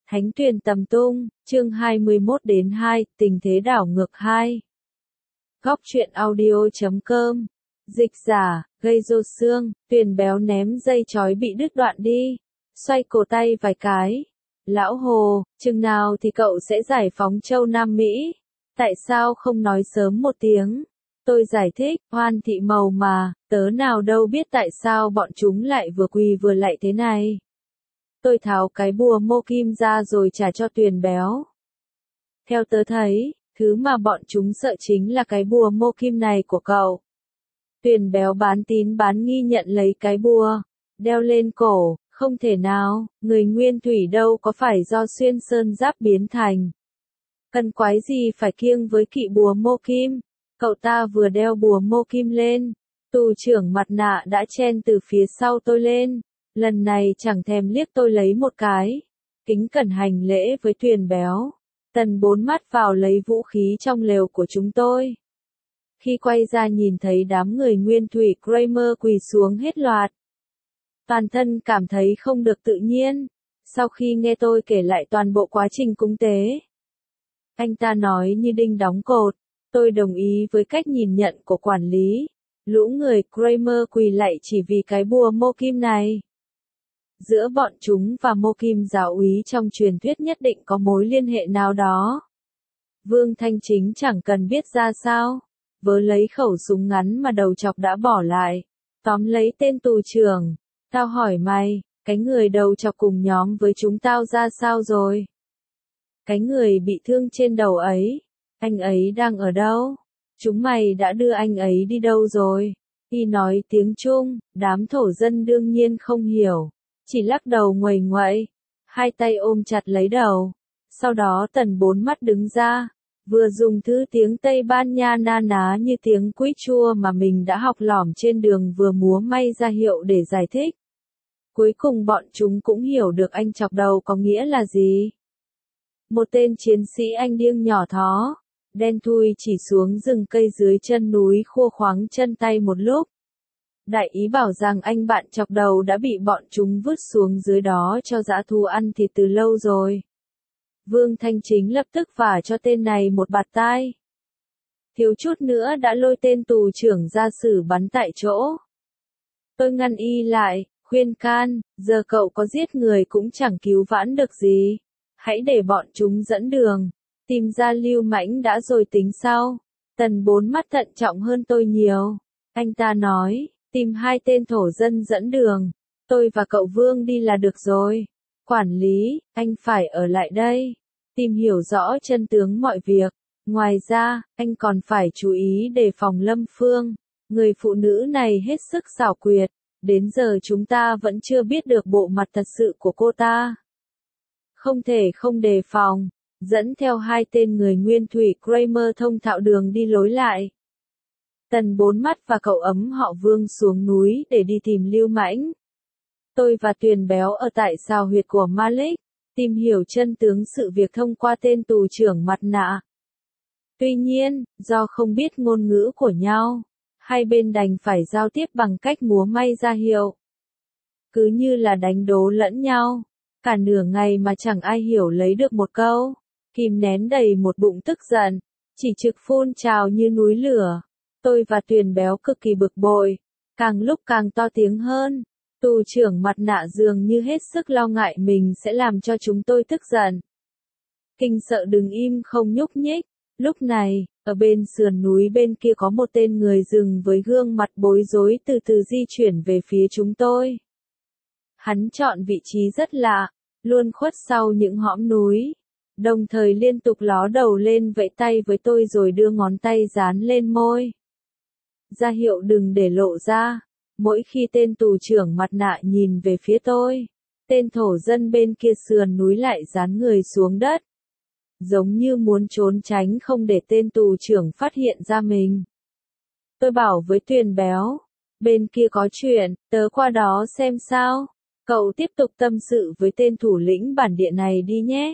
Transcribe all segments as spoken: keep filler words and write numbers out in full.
Thánh Tuyền Tầm Tung, chương hai mươi mốt đến hai, tình thế đảo ngược hai. Góc truyện audio chấm com. Dịch giả, gây rô xương, Tuyền béo ném dây chói bị đứt đoạn đi. Xoay cổ tay vài cái. Lão Hồ, chừng nào thì cậu sẽ giải phóng châu Nam Mỹ? Tại sao không nói sớm một tiếng? Tôi giải thích, Hoan thị màu mà, tớ nào đâu biết tại sao bọn chúng lại vừa quỳ vừa lạy thế này. Tôi tháo cái bùa mô kim ra rồi trả cho Tuyền béo. Theo tớ thấy, thứ mà bọn chúng sợ chính là cái bùa mô kim này của cậu. Tuyền béo bán tín bán nghi nhận lấy cái bùa, đeo lên cổ, không thể nào, người nguyên thủy đâu có phải do xuyên sơn giáp biến thành. Cần quái gì phải kiêng với kỵ bùa mô kim, cậu ta vừa đeo bùa mô kim lên, tù trưởng mặt nạ đã chen từ phía sau tôi lên. Lần này chẳng thèm liếc tôi lấy một cái, kính cẩn hành lễ với Tuyền béo. Tần bốn mắt vào lấy vũ khí trong lều của chúng tôi. Khi quay ra nhìn thấy đám người nguyên thủy Kramer quỳ xuống hết loạt. Toàn thân cảm thấy không được tự nhiên, sau khi nghe tôi kể lại toàn bộ quá trình cúng tế. Anh ta nói như đinh đóng cột, tôi đồng ý với cách nhìn nhận của quản lý. Lũ người Kramer quỳ lạy chỉ vì cái bùa mô kim này. Giữa bọn chúng và mô kim giáo úy trong truyền thuyết nhất định có mối liên hệ nào đó. Vương Thanh Chính chẳng cần biết ra sao, vớ lấy khẩu súng ngắn mà đầu chọc đã bỏ lại, tóm lấy tên tù trưởng. Tao hỏi mày, cái người đầu chọc cùng nhóm với chúng tao ra sao rồi? Cái người bị thương trên đầu ấy, anh ấy đang ở đâu? Chúng mày đã đưa anh ấy đi đâu rồi? Y nói tiếng Trung, đám thổ dân đương nhiên không hiểu. Chỉ lắc đầu nguầy nguậy, hai tay ôm chặt lấy đầu. Sau đó tần bốn mắt đứng ra, vừa dùng thứ tiếng Tây Ban Nha na ná như tiếng quýt chua mà mình đã học lỏm trên đường vừa múa may ra hiệu để giải thích. Cuối cùng bọn chúng cũng hiểu được anh chọc đầu có nghĩa là gì. Một tên chiến sĩ anh điêng nhỏ thó, đen thui chỉ xuống rừng cây dưới chân núi khua khoáng chân tay một lúc. Đại ý bảo rằng anh bạn chọc đầu đã bị bọn chúng vứt xuống dưới đó cho dã thú ăn thịt từ lâu rồi. Vương Thanh Chính lập tức vả cho tên này một bạt tai. Thiếu chút nữa đã lôi tên tù trưởng ra xử bắn tại chỗ. Tôi ngăn y lại, khuyên can, giờ cậu có giết người cũng chẳng cứu vãn được gì. Hãy để bọn chúng dẫn đường, tìm ra Lưu Mãnh đã rồi tính sau. Tần bốn mắt thận trọng hơn tôi nhiều. Anh ta nói, tìm hai tên thổ dân dẫn đường, tôi và cậu Vương đi là được rồi. Quản lý, anh phải ở lại đây, tìm hiểu rõ chân tướng mọi việc. Ngoài ra, anh còn phải chú ý đề phòng Lâm Phương. Người phụ nữ này hết sức xảo quyệt, đến giờ chúng ta vẫn chưa biết được bộ mặt thật sự của cô ta. Không thể không đề phòng, dẫn theo hai tên người nguyên thủy Kramer thông thạo đường đi lối lại. Tần bốn mắt và cậu ấm họ Vương xuống núi để đi tìm Lưu Mãnh. Tôi và Tuyền béo ở tại sao huyệt của Malik, tìm hiểu chân tướng sự việc thông qua tên tù trưởng mặt nạ. Tuy nhiên, do không biết ngôn ngữ của nhau, hai bên đành phải giao tiếp bằng cách múa may ra hiệu. Cứ như là đánh đố lẫn nhau, cả nửa ngày mà chẳng ai hiểu lấy được một câu, kìm nén đầy một bụng tức giận, chỉ trực phun trào như núi lửa. Tôi và Tuyền béo cực kỳ bực bội, càng lúc càng to tiếng hơn. Tù trưởng mặt nạ dường như hết sức lo ngại mình sẽ làm cho chúng tôi tức giận. Kinh sợ đứng im không nhúc nhích. Lúc này, ở bên sườn núi bên kia có một tên người rừng với gương mặt bối rối từ từ di chuyển về phía chúng tôi. Hắn chọn vị trí rất lạ, luôn khuất sau những hõm núi, đồng thời liên tục ló đầu lên vẫy tay với tôi rồi đưa ngón tay dán lên môi. Ra hiệu đừng để lộ ra. Mỗi khi tên tù trưởng mặt nạ nhìn về phía tôi, tên thổ dân bên kia sườn núi lại dán người xuống đất. Giống như muốn trốn tránh không để tên tù trưởng phát hiện ra mình. Tôi bảo với Tuyền béo, bên kia có chuyện, tớ qua đó xem sao. Cậu tiếp tục tâm sự với tên thủ lĩnh bản địa này đi nhé.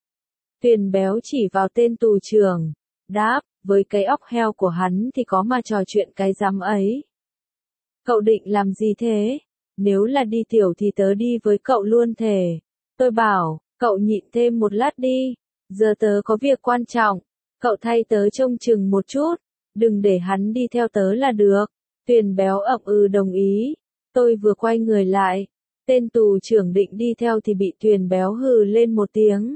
Tuyền béo chỉ vào tên tù trưởng, đáp, với cái óc heo của hắn thì có mà trò chuyện cái dám ấy. Cậu định làm gì thế? Nếu là đi tiểu thì tớ đi với cậu luôn thề. Tôi bảo, Cậu nhịn thêm một lát đi, giờ tớ có việc quan trọng, cậu thay tớ trông chừng một chút, đừng để hắn đi theo tớ là được. Tuyền béo ậm ừ đồng ý, tôi vừa quay người lại, tên tù trưởng định đi theo thì bị Tuyền béo hừ lên một tiếng.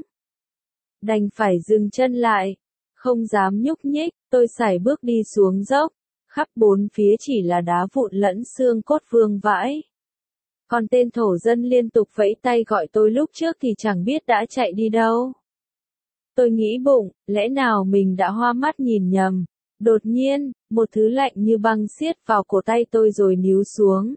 Đành phải dừng chân lại, không dám nhúc nhích, tôi sải bước đi xuống dốc, khắp bốn phía chỉ là đá vụn lẫn xương cốt vương vãi. Còn tên thổ dân liên tục vẫy tay gọi tôi lúc trước thì chẳng biết đã chạy đi đâu. Tôi nghĩ bụng, lẽ nào mình đã hoa mắt nhìn nhầm. Đột nhiên, một thứ lạnh như băng siết vào cổ tay tôi rồi níu xuống.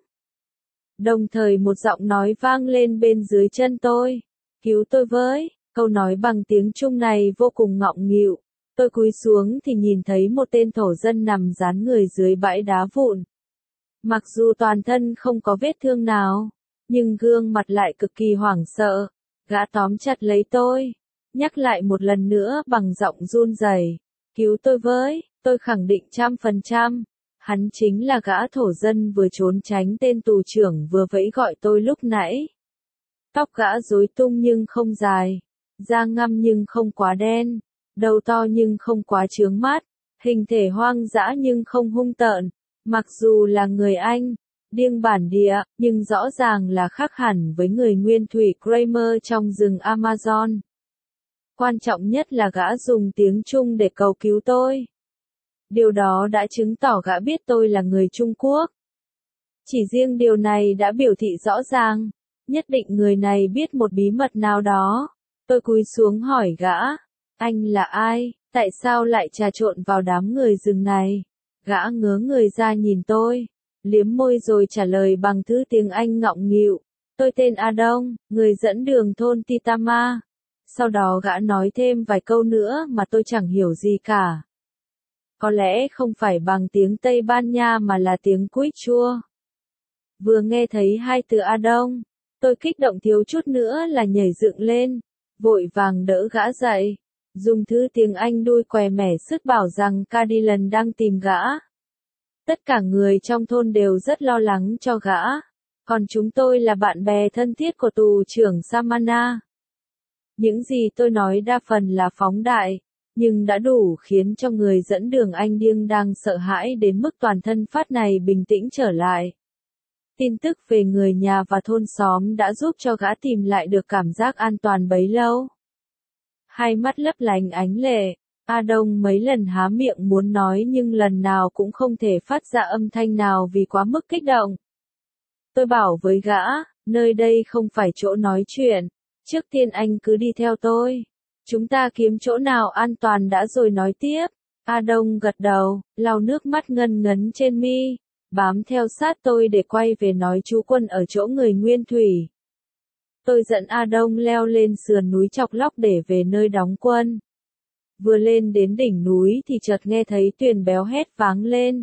Đồng thời một giọng nói vang lên bên dưới chân tôi. Cứu tôi với, câu nói bằng tiếng Trung này vô cùng ngọng nghịu. Tôi cúi xuống thì nhìn thấy một tên thổ dân nằm dán người dưới bãi đá vụn. Mặc dù toàn thân không có vết thương nào, nhưng gương mặt lại cực kỳ hoảng sợ. Gã tóm chặt lấy tôi, nhắc lại một lần nữa bằng giọng run rẩy, cứu tôi với, tôi khẳng định trăm phần trăm. Hắn chính là gã thổ dân vừa trốn tránh tên tù trưởng vừa vẫy gọi tôi lúc nãy. Tóc gã rối tung nhưng không dài, da ngăm nhưng không quá đen, đầu to nhưng không quá chướng mắt, hình thể hoang dã nhưng không hung tợn. Mặc dù là người Anh, điêng bản địa, nhưng rõ ràng là khác hẳn với người nguyên thủy Kramer trong rừng Amazon. Quan trọng nhất là gã dùng tiếng Trung để cầu cứu tôi. Điều đó đã chứng tỏ gã biết tôi là người Trung Quốc. Chỉ riêng điều này đã biểu thị rõ ràng, nhất định người này biết một bí mật nào đó. Tôi cúi xuống hỏi gã, anh là ai, tại sao lại trà trộn vào đám người rừng này? Gã ngớ người ra nhìn tôi, liếm môi rồi trả lời bằng thứ tiếng Anh ngọng nghịu. Tôi tên A Đông, người dẫn đường thôn Titama. Sau đó gã nói thêm vài câu nữa mà tôi chẳng hiểu gì cả. Có lẽ không phải bằng tiếng Tây Ban Nha mà là tiếng quýt chua. Vừa nghe thấy hai từ A Đông, tôi kích động thiếu chút nữa là nhảy dựng lên, vội vàng đỡ gã dậy. Dùng thứ tiếng Anh đuôi què mẻ sức bảo rằng Cadillac đang tìm gã. Tất cả người trong thôn đều rất lo lắng cho gã, còn chúng tôi là bạn bè thân thiết của tù trưởng Samana. Những gì tôi nói đa phần là phóng đại, nhưng đã đủ khiến cho người dẫn đường anh điên đang sợ hãi đến mức toàn thân phát này bình tĩnh trở lại. Tin tức về người nhà và thôn xóm đã giúp cho gã tìm lại được cảm giác an toàn bấy lâu. Hai mắt lấp lánh ánh lệ, A Đông mấy lần há miệng muốn nói nhưng lần nào cũng không thể phát ra âm thanh nào vì quá mức kích động. Tôi bảo với gã, nơi đây không phải chỗ nói chuyện, trước tiên anh cứ đi theo tôi. Chúng ta kiếm chỗ nào an toàn đã rồi nói tiếp. A Đông gật đầu, lau nước mắt ngân ngấn trên mi, bám theo sát tôi để quay về nói trú quân ở chỗ người Nguyên Thủy. Tôi dẫn A Đông leo lên sườn núi Chọc Lóc để về nơi đóng quân. Vừa lên đến đỉnh núi thì chợt nghe thấy Tuyền béo hét váng lên.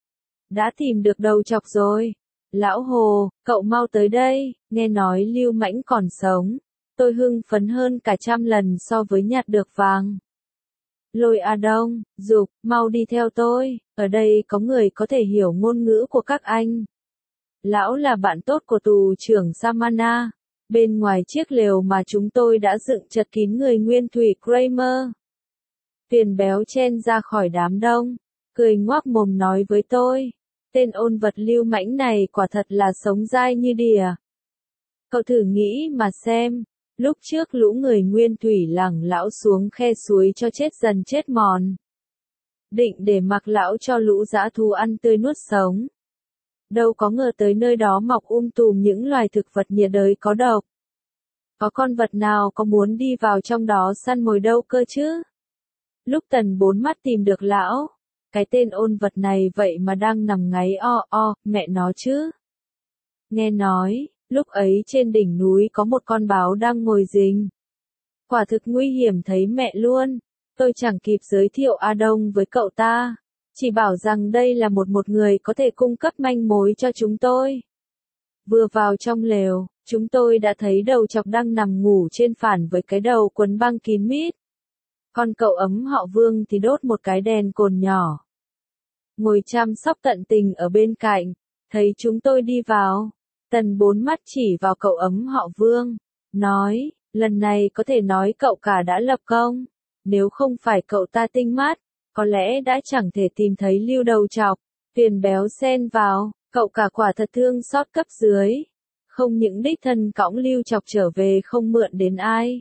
Đã tìm được đầu chọc rồi. Lão Hồ, cậu mau tới đây, nghe nói Lưu Mãnh còn sống. Tôi hưng phấn hơn cả trăm lần so với nhặt được vàng. Lôi A Đông, giục, mau đi theo tôi, ở đây có người có thể hiểu ngôn ngữ của các anh. Lão là bạn tốt của tù trưởng Samana. Bên ngoài chiếc lều mà chúng tôi đã dựng chật kín người Nguyên Thủy Kramer. Tuyền béo chen ra khỏi đám đông, cười ngoác mồm nói với tôi. Tên ôn vật Lưu Mãnh này quả thật là sống dai như đỉa. Cậu thử nghĩ mà xem, lúc trước lũ người Nguyên Thủy lẳng lão xuống khe suối cho chết dần chết mòn. Định để mặc lão cho lũ dã thú ăn tươi nuốt sống. Đâu có ngờ tới nơi đó mọc um tùm những loài thực vật nhiệt đới có độc. Có con vật nào có muốn đi vào trong đó săn mồi đâu cơ chứ? Lúc Tần Bốn Mắt tìm được lão, cái tên ôn vật này vậy mà đang nằm ngáy o o, mẹ nó chứ. Nghe nói, lúc ấy trên đỉnh núi có một con báo đang ngồi rình. Quả thực nguy hiểm thấy mẹ luôn. Tôi chẳng kịp giới thiệu A Đông với cậu ta, chỉ bảo rằng đây là một một người có thể cung cấp manh mối cho chúng tôi. Vừa vào trong lều, chúng tôi đã thấy đầu chọc đang nằm ngủ trên phản với cái đầu quấn băng kín mít. Còn cậu ấm họ Vương thì đốt một cái đèn cồn nhỏ. Ngồi chăm sóc tận tình ở bên cạnh, thấy chúng tôi đi vào. Tần Bốn Mắt chỉ vào cậu ấm họ Vương, nói, Lần này có thể nói cậu cả đã lập công. Nếu không phải cậu ta tinh mắt, có lẽ đã chẳng thể tìm thấy Lưu đầu chọc. Tuyền béo xen vào, cậu cả quả thật thương xót cấp dưới. Không những đích thân cõng Lưu chọc trở về không mượn đến ai.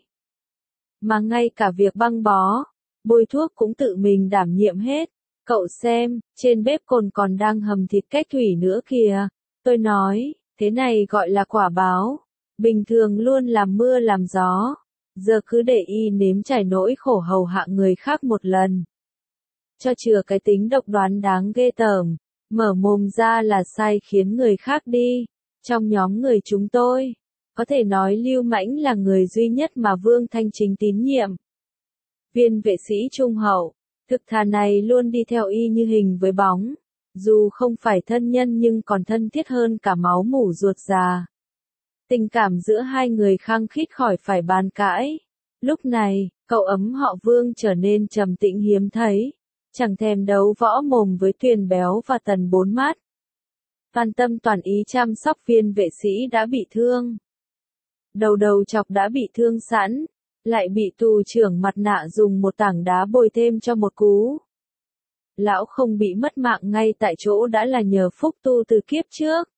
Mà ngay cả việc băng bó, bôi thuốc cũng tự mình đảm nhiệm hết. Cậu xem, trên bếp cồn còn đang hầm thịt cách thủy nữa kìa. Tôi nói, thế này gọi là quả báo. Bình thường luôn làm mưa làm gió. Giờ cứ để y nếm trải nỗi khổ hầu hạ người khác một lần. Cho chừa cái tính độc đoán đáng ghê tởm. Mở mồm ra là sai khiến người khác đi. Trong nhóm người chúng tôi, có thể nói Lưu Mãnh là người duy nhất mà Vương Thanh Chính tín nhiệm. Viên vệ sĩ trung hậu, thực thà này luôn đi theo y như hình với bóng. Dù không phải thân nhân nhưng còn thân thiết hơn cả máu mủ ruột già. Tình cảm giữa hai người khăng khít khỏi phải bàn cãi. Lúc này, cậu ấm họ Vương trở nên trầm tĩnh hiếm thấy. Chẳng thèm đấu võ mồm với Tuyền béo và Tần bốn mắt. Toàn tâm toàn ý chăm sóc viên vệ sĩ đã bị thương. Đầu đầu chọc đã bị thương sẵn, lại bị tù trưởng mặt nạ dùng một tảng đá bồi thêm cho một cú. Lão không bị mất mạng ngay tại chỗ đã là nhờ phúc tu từ kiếp trước.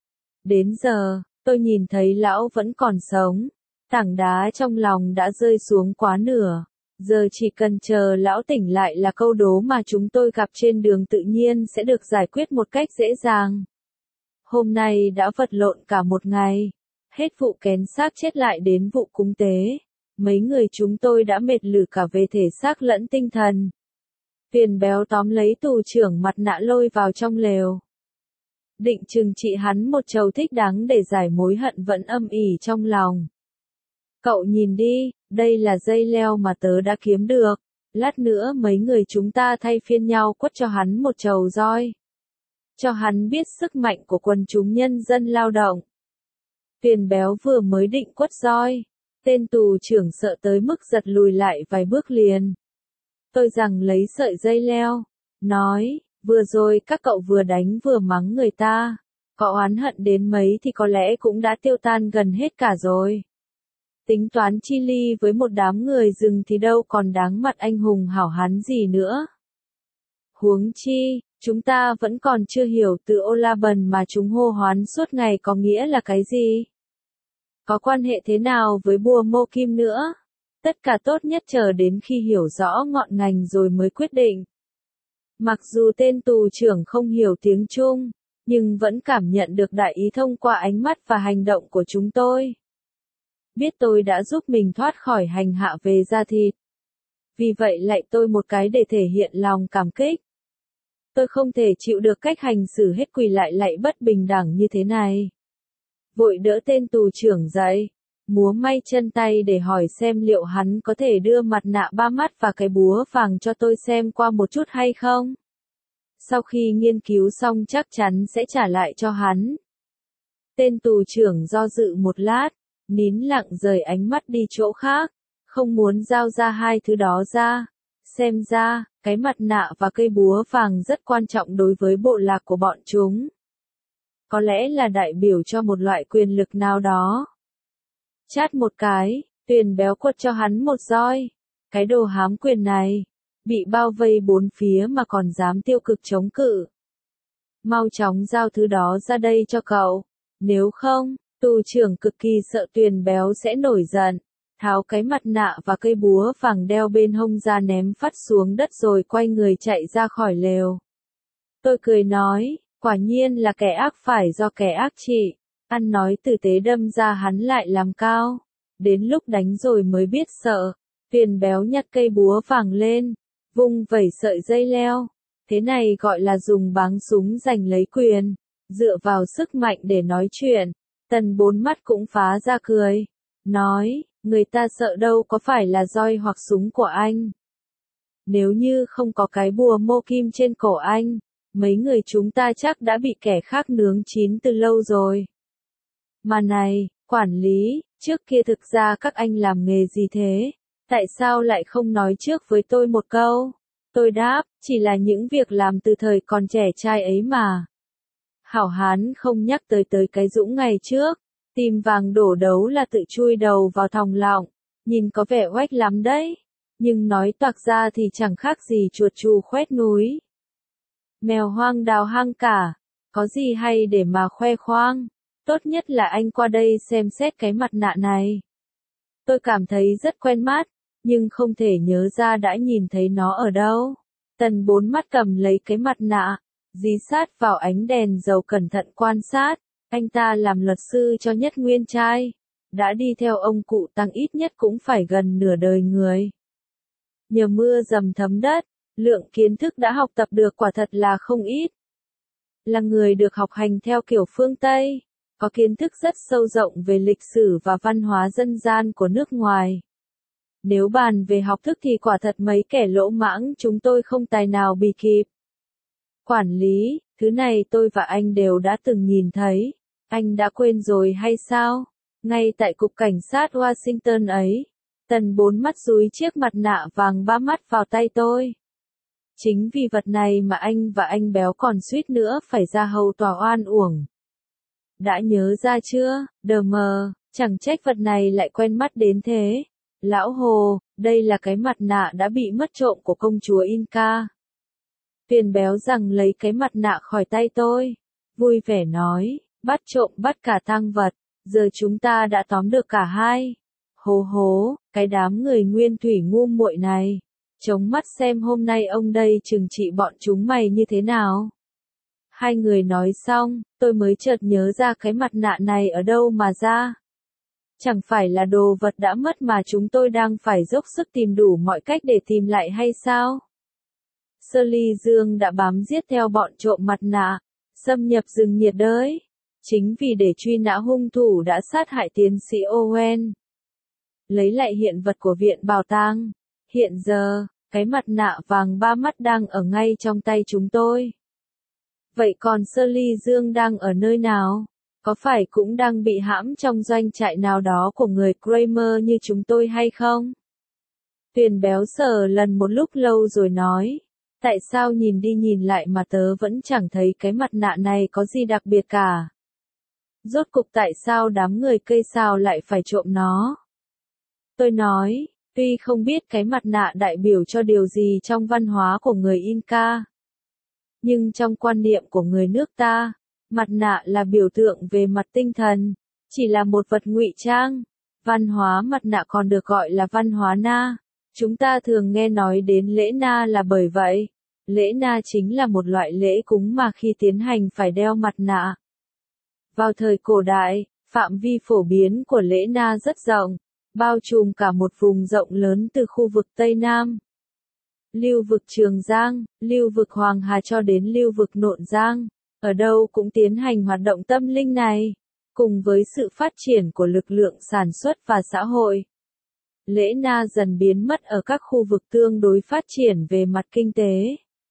Đến giờ, tôi nhìn thấy lão vẫn còn sống. Tảng đá trong lòng đã rơi xuống quá nửa. Giờ chỉ cần chờ lão tỉnh lại là câu đố mà chúng tôi gặp trên đường tự nhiên sẽ được giải quyết một cách dễ dàng. Hôm nay đã vật lộn cả một ngày. Hết vụ kén xác chết lại đến vụ cúng tế. Mấy người chúng tôi đã mệt lử cả về thể xác lẫn tinh thần. Tuyền béo tóm lấy tù trưởng mặt nạ lôi vào trong lều. Định trừng trị hắn một trầu thích đáng để giải mối hận vẫn âm ỉ trong lòng. Cậu nhìn đi, đây là dây leo mà tớ đã kiếm được. Lát nữa mấy người chúng ta thay phiên nhau quất cho hắn một trầu roi. Cho hắn biết sức mạnh của quần chúng nhân dân lao động. Tuyền béo vừa mới định quất roi. Tên tù trưởng sợ tới mức giật lùi lại vài bước liền. Tôi rằng lấy sợi dây leo. Nói, vừa rồi các cậu vừa đánh vừa mắng người ta. Có oán hận đến mấy thì có lẽ cũng đã tiêu tan gần hết cả rồi. Tính toán chi ly với một đám người rừng thì đâu còn đáng mặt anh hùng hảo hán gì nữa. Huống chi, chúng ta vẫn còn chưa hiểu từ ô la bần mà chúng hô hoán suốt ngày có nghĩa là cái gì. Có quan hệ thế nào với bùa mô kim nữa. Tất cả tốt nhất chờ đến khi hiểu rõ ngọn ngành rồi mới quyết định. Mặc dù tên tù trưởng không hiểu tiếng Trung, nhưng vẫn cảm nhận được đại ý thông qua ánh mắt và hành động của chúng tôi. Biết tôi đã giúp mình thoát khỏi hành hạ về da thịt. Vì vậy lại tôi một cái để thể hiện lòng cảm kích. Tôi không thể chịu được cách hành xử hết quỳ lại lại bất bình đẳng như thế này. Vội đỡ tên tù trưởng dậy, múa may chân tay để hỏi xem liệu hắn có thể đưa mặt nạ ba mắt và cái búa vàng cho tôi xem qua một chút hay không. Sau khi nghiên cứu xong chắc chắn sẽ trả lại cho hắn. Tên tù trưởng do dự một lát, nín lặng rời ánh mắt đi chỗ khác, không muốn giao ra hai thứ đó ra. Xem ra, cái mặt nạ và cây búa vàng rất quan trọng đối với bộ lạc của bọn chúng. Có lẽ là đại biểu cho một loại quyền lực nào đó. Chát một cái, Tuyền béo quất cho hắn một roi. Cái đồ hám quyền này, bị bao vây bốn phía mà còn dám tiêu cực chống cự. Mau chóng giao thứ đó ra đây cho cậu. Nếu không, tù trưởng cực kỳ sợ Tuyền béo sẽ nổi giận. Tháo cái mặt nạ và cây búa vàng đeo bên hông ra ném phát xuống đất rồi quay người chạy ra khỏi lều. Tôi cười nói, quả nhiên là kẻ ác phải do kẻ ác trị. Ăn nói tử tế đâm ra hắn lại làm cao. Đến lúc đánh rồi mới biết sợ. Tuyền béo nhặt cây búa vàng lên, vung vẩy sợi dây leo. Thế này gọi là dùng báng súng giành lấy quyền. Dựa vào sức mạnh để nói chuyện. Tần bốn mắt cũng phá ra cười. Nói, người ta sợ đâu có phải là roi hoặc súng của anh. Nếu như không có cái bùa mô kim trên cổ anh, mấy người chúng ta chắc đã bị kẻ khác nướng chín từ lâu rồi. Mà này, quản lý, trước kia thực ra các anh làm nghề gì thế? Tại sao lại không nói trước với tôi một câu? Tôi đáp, chỉ là những việc làm từ thời còn trẻ trai ấy mà. Hảo hán không nhắc tới tới cái dũng ngày trước. Tìm vàng đổ đấu là tự chui đầu vào thòng lọng, nhìn có vẻ oách lắm đấy, nhưng nói toạc ra thì chẳng khác gì chuột chù khoét núi. Mèo hoang đào hang cả, có gì hay để mà khoe khoang, tốt nhất là anh qua đây xem xét cái mặt nạ này. Tôi cảm thấy rất quen mắt, nhưng không thể nhớ ra đã nhìn thấy nó ở đâu. Tần bốn mắt cầm lấy cái mặt nạ, dí sát vào ánh đèn dầu cẩn thận quan sát. Anh ta làm luật sư cho Nhất Nguyên trai, đã đi theo ông cụ Tăng ít nhất cũng phải gần nửa đời người. Nhờ mưa dầm thấm đất, lượng kiến thức đã học tập được quả thật là không ít. Là người được học hành theo kiểu phương Tây, có kiến thức rất sâu rộng về lịch sử và văn hóa dân gian của nước ngoài. Nếu bàn về học thức thì quả thật mấy kẻ lỗ mãng chúng tôi không tài nào bì kịp. Quản lý, thứ này tôi và anh đều đã từng nhìn thấy. Anh đã quên rồi hay sao? Ngay tại cục cảnh sát Washington ấy, Tần bốn mắt dúi chiếc mặt nạ vàng ba mắt vào tay tôi. Chính vì vật này mà anh và anh béo còn suýt nữa phải ra hầu tòa oan uổng. Đã nhớ ra chưa, đờ mờ, chẳng trách vật này lại quen mắt đến thế. Lão Hồ, đây là cái mặt nạ đã bị mất trộm của công chúa Inca. Tuyền béo rằng lấy cái mặt nạ khỏi tay tôi, vui vẻ nói, bắt trộm bắt cả tang vật, giờ chúng ta đã tóm được cả hai. Hố hố, cái đám người nguyên thủy ngu muội này, chống mắt xem hôm nay ông đây trừng trị bọn chúng mày như thế nào. Hai người nói xong, tôi mới chợt nhớ ra cái mặt nạ này ở đâu mà ra. Chẳng phải là đồ vật đã mất mà chúng tôi đang phải dốc sức tìm đủ mọi cách để tìm lại hay sao? Shirley Dương đã bám giết theo bọn trộm mặt nạ, xâm nhập rừng nhiệt đới, chính vì để truy nã hung thủ đã sát hại tiến sĩ Owen. Lấy lại hiện vật của viện bảo tàng. Hiện giờ, cái mặt nạ vàng ba mắt đang ở ngay trong tay chúng tôi. Vậy còn Shirley Dương đang ở nơi nào? Có phải cũng đang bị hãm trong doanh trại nào đó của người Kramer như chúng tôi hay không? Tuyền béo sờ lần một lúc lâu rồi nói, tại sao nhìn đi nhìn lại mà tớ vẫn chẳng thấy cái mặt nạ này có gì đặc biệt cả? Rốt cục tại sao đám người cây sao lại phải trộm nó? Tôi nói, tuy không biết cái mặt nạ đại biểu cho điều gì trong văn hóa của người Inca, nhưng trong quan niệm của người nước ta, mặt nạ là biểu tượng về mặt tinh thần, chỉ là một vật ngụy trang. Văn hóa mặt nạ còn được gọi là văn hóa Na. Chúng ta thường nghe nói đến lễ Na là bởi vậy. Lễ Na chính là một loại lễ cúng mà khi tiến hành phải đeo mặt nạ. Vào thời cổ đại, phạm vi phổ biến của lễ Na rất rộng, bao trùm cả một vùng rộng lớn từ khu vực Tây Nam, lưu vực Trường Giang, lưu vực Hoàng Hà cho đến lưu vực Nộn Giang. Ở đâu cũng tiến hành hoạt động tâm linh này, cùng với sự phát triển của lực lượng sản xuất và xã hội. Lễ Na dần biến mất ở các khu vực tương đối phát triển về mặt kinh tế.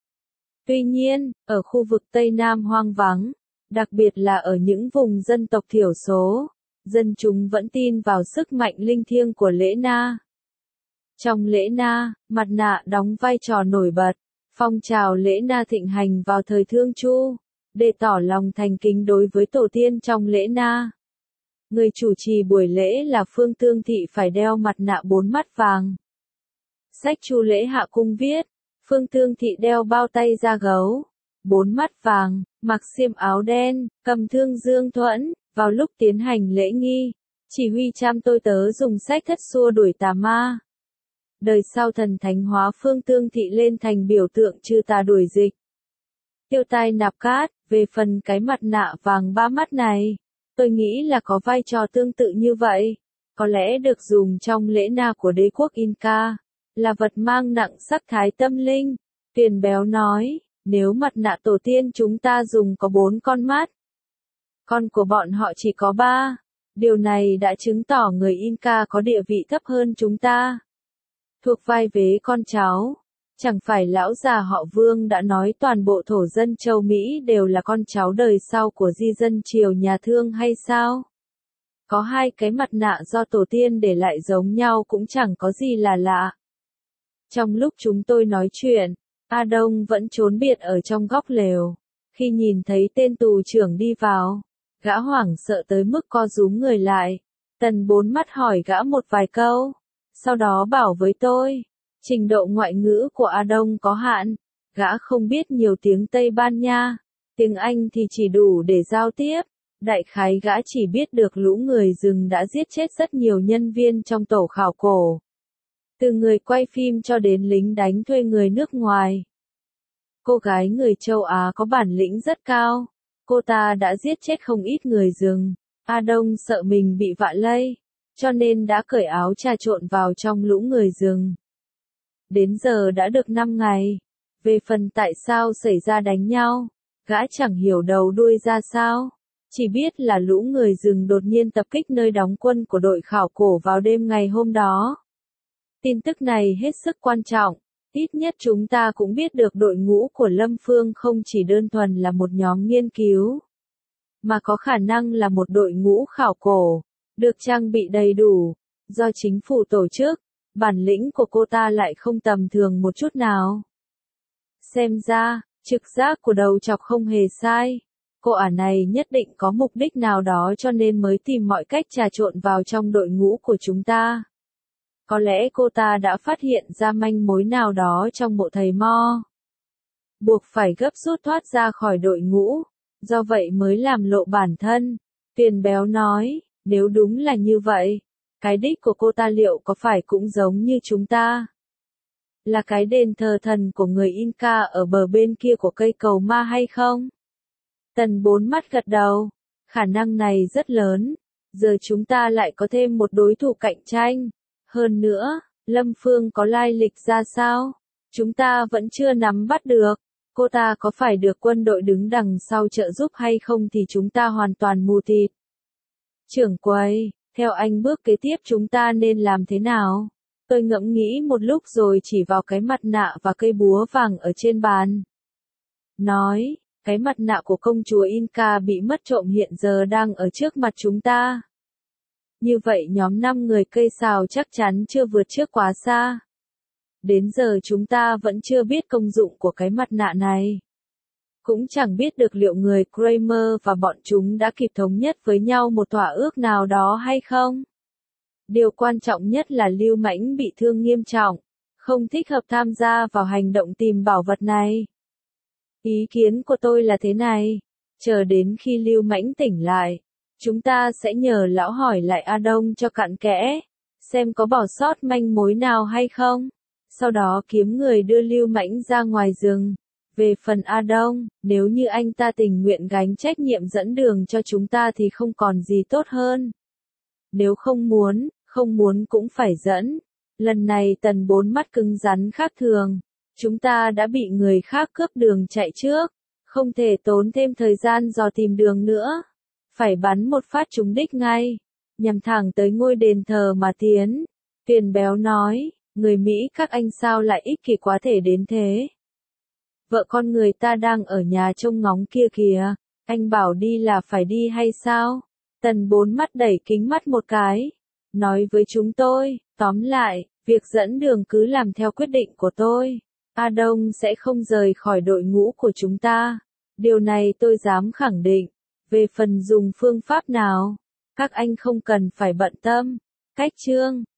Tuy nhiên, ở khu vực Tây Nam hoang vắng, đặc biệt là ở những vùng dân tộc thiểu số, dân chúng vẫn tin vào sức mạnh linh thiêng của lễ Na. Trong lễ Na, mặt nạ đóng vai trò nổi bật. Phong trào lễ Na thịnh hành vào thời Thương Chu, để tỏ lòng thành kính đối với tổ tiên trong lễ Na. Người chủ trì buổi lễ là Phương Tương Thị phải đeo mặt nạ bốn mắt vàng. Sách Chu Lễ Hạ Cung viết, Phương Tương Thị đeo bao tay da gấu, bốn mắt vàng, mặc xiêm áo đen, cầm thương dương thuẫn, vào lúc tiến hành lễ nghi, chỉ huy trăm tôi tớ dùng sách thất xua đuổi tà ma. Đời sau thần thánh hóa Phương Tương Thị lên thành biểu tượng trừ tà đuổi dịch. Tiêu Tai Nạp Cát, về phần cái mặt nạ vàng ba mắt này, tôi nghĩ là có vai trò tương tự như vậy, có lẽ được dùng trong lễ Na của đế quốc Inca, là vật mang nặng sắc thái tâm linh. Tuyền béo nói, nếu mặt nạ tổ tiên chúng ta dùng có bốn con mắt, con của bọn họ chỉ có ba, điều này đã chứng tỏ người Inca có địa vị thấp hơn chúng ta. Thuộc vai vế con cháu. Chẳng phải lão già họ Vương đã nói toàn bộ thổ dân châu Mỹ đều là con cháu đời sau của di dân triều nhà Thương hay sao? Có hai cái mặt nạ do tổ tiên để lại giống nhau cũng chẳng có gì là lạ. Trong lúc chúng tôi nói chuyện, A Đông vẫn trốn biệt ở trong góc lều. Khi nhìn thấy tên tù trưởng đi vào, Gã hoảng sợ tới mức co rúm người lại. Tần bốn mắt hỏi gã một vài câu. Sau đó bảo với tôi, trình độ ngoại ngữ của A Đông có hạn. Gã không biết nhiều tiếng Tây Ban Nha. Tiếng Anh thì chỉ đủ để giao tiếp. Đại khái gã chỉ biết được lũ người rừng đã giết chết rất nhiều nhân viên trong tổ khảo cổ. Từ người quay phim cho đến lính đánh thuê người nước ngoài. Cô gái người châu Á có bản lĩnh rất cao. Cô ta đã giết chết không ít người rừng. A Đông sợ mình bị vạ lây, cho nên đã cởi áo trà trộn vào trong lũ người rừng. Đến giờ đã được năm ngày. Về phần tại sao xảy ra đánh nhau, gã chẳng hiểu đầu đuôi ra sao. Chỉ biết là lũ người rừng đột nhiên tập kích nơi đóng quân của đội khảo cổ vào đêm ngày hôm đó. Tin tức này hết sức quan trọng. Ít nhất chúng ta cũng biết được đội ngũ của Lâm Phương không chỉ đơn thuần là một nhóm nghiên cứu, mà có khả năng là một đội ngũ khảo cổ, được trang bị đầy đủ, do chính phủ tổ chức. Bản lĩnh của cô ta lại không tầm thường một chút nào. Xem ra, trực giác của đầu chọc không hề sai. Cô ả này nhất định có mục đích nào đó cho nên mới tìm mọi cách trà trộn vào trong đội ngũ của chúng ta. Có lẽ cô ta đã phát hiện ra manh mối nào đó trong mộ thầy Mo. Buộc phải gấp rút thoát ra khỏi đội ngũ, do vậy mới làm lộ bản thân. Tuyền béo nói, nếu đúng là như vậy, cái đích của cô ta liệu có phải cũng giống như chúng ta? Là cái đền thờ thần của người Inca ở bờ bên kia của cây cầu ma hay không? Tần bốn mắt gật đầu, khả năng này rất lớn. Giờ chúng ta lại có thêm một đối thủ cạnh tranh. Hơn nữa, Lâm Phương có lai lịch ra sao? Chúng ta vẫn chưa nắm bắt được. Cô ta có phải được quân đội đứng đằng sau trợ giúp hay không thì chúng ta hoàn toàn mù tịt. Trưởng quầy, theo anh bước kế tiếp chúng ta nên làm thế nào? Tôi ngẫm nghĩ một lúc rồi chỉ vào cái mặt nạ và cây búa vàng ở trên bàn. Nói, cái mặt nạ của công chúa Inca bị mất trộm hiện giờ đang ở trước mặt chúng ta. Như vậy nhóm năm người cây sào chắc chắn chưa vượt trước quá xa. Đến giờ chúng ta vẫn chưa biết công dụng của cái mặt nạ này. Cũng chẳng biết được liệu người Kramer và bọn chúng đã kịp thống nhất với nhau một thỏa ước nào đó hay không. Điều quan trọng nhất là Lưu Mãnh bị thương nghiêm trọng, không thích hợp tham gia vào hành động tìm bảo vật này. Ý kiến của tôi là thế này, chờ đến khi Lưu Mãnh tỉnh lại, chúng ta sẽ nhờ lão hỏi lại A Đông cho cặn kẽ, xem có bỏ sót manh mối nào hay không. Sau đó kiếm người đưa Lưu Mãnh ra ngoài rừng. Về phần A Đông, nếu như anh ta tình nguyện gánh trách nhiệm dẫn đường cho chúng ta thì không còn gì tốt hơn. Nếu không muốn, không muốn cũng phải dẫn. Lần này Tần bốn mắt cứng rắn khác thường. Chúng ta đã bị người khác cướp đường chạy trước. Không thể tốn thêm thời gian dò tìm đường nữa. Phải bắn một phát trúng đích ngay. Nhằm thẳng tới ngôi đền thờ mà tiến. Tuyền béo nói, người Mỹ các anh sao lại ích kỷ quá thể đến thế. Vợ con người ta đang ở nhà trông ngóng kia kìa. Anh bảo đi là phải đi hay sao? Tần bốn mắt đẩy kính mắt một cái. Nói với chúng tôi, tóm lại, việc dẫn đường cứ làm theo quyết định của tôi. A Đông sẽ không rời khỏi đội ngũ của chúng ta. Điều này tôi dám khẳng định. Về phần dùng phương pháp nào, các anh không cần phải bận tâm. Cách chương